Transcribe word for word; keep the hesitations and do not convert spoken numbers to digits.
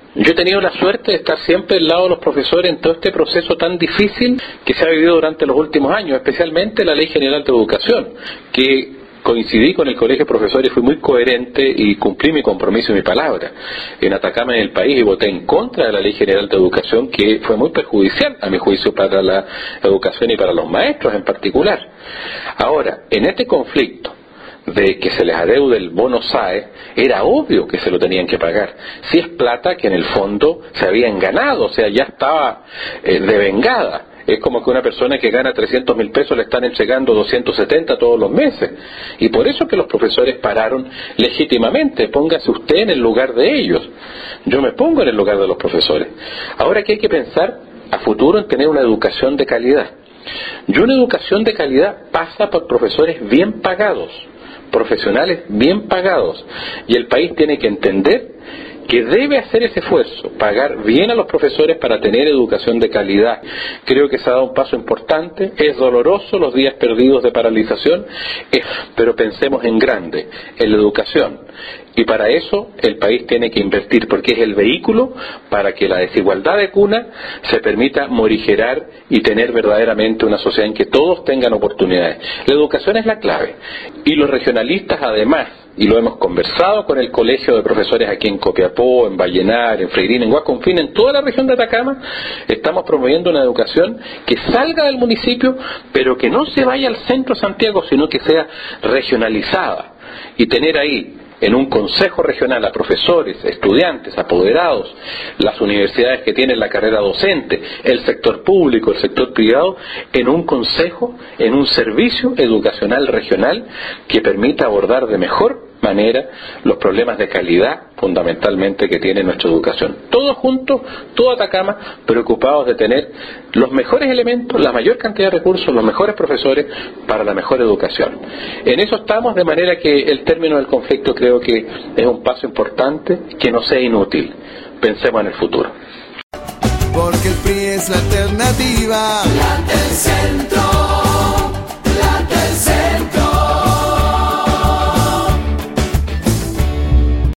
Yo he tenido la suerte de estar siempre al lado de los profesores en todo este proceso tan difícil que se ha vivido durante los últimos años, especialmente la Ley General de Educación, que coincidí con el Colegio de Profesores, fui muy coherente y cumplí mi compromiso y mi palabra en Atacama, en el país, y voté en contra de la Ley General de Educación, que fue muy perjudicial, a mi juicio, para la educación y para los maestros en particular. Ahora, en este conflicto de que se les adeude el bono S A E, era obvio que se lo tenían que pagar. Si es plata que en el fondo se habían ganado, o sea, ya estaba eh, devengada. Es como que una persona que gana trescientos mil pesos le están entregando doscientos setenta todos los meses. Y por eso que los profesores pararon legítimamente. Póngase usted en el lugar de ellos. Yo me pongo en el lugar de los profesores. Ahora que hay que pensar a futuro en tener una educación de calidad. Y una educación de calidad pasa por profesores bien pagados, profesionales bien pagados, y el país tiene que entender que debe hacer ese esfuerzo, pagar bien a los profesores para tener educación de calidad. Creo que se ha dado un paso importante, es doloroso los días perdidos de paralización, pero pensemos en grande, en la educación. Y para eso el país tiene que invertir, porque es el vehículo para que la desigualdad de cuna se permita morigerar y tener verdaderamente una sociedad en que todos tengan oportunidades. La educación es la clave. Y los regionalistas, además, y lo hemos conversado con el colegio de profesores aquí en Copiapó, en Vallenar, en Freirina, en Huasconfín, en toda la región de Atacama, estamos promoviendo una educación que salga del municipio, pero que no se vaya al centro de Santiago, sino que sea regionalizada. Y tener ahí, en un consejo regional, a profesores, estudiantes, apoderados, las universidades que tienen la carrera docente, el sector público, el sector privado, en un consejo, en un servicio educacional regional que permita abordar de mejor manera los problemas de calidad fundamentalmente que tiene nuestra educación. Todos juntos, todo Atacama, preocupados de tener los mejores elementos, la mayor cantidad de recursos, los mejores profesores para la mejor educación. En eso estamos, de manera que el término del conflicto creo que es un paso importante, que no sea inútil. Pensemos en el futuro. Porque el P R I es la alternativa, la del centro.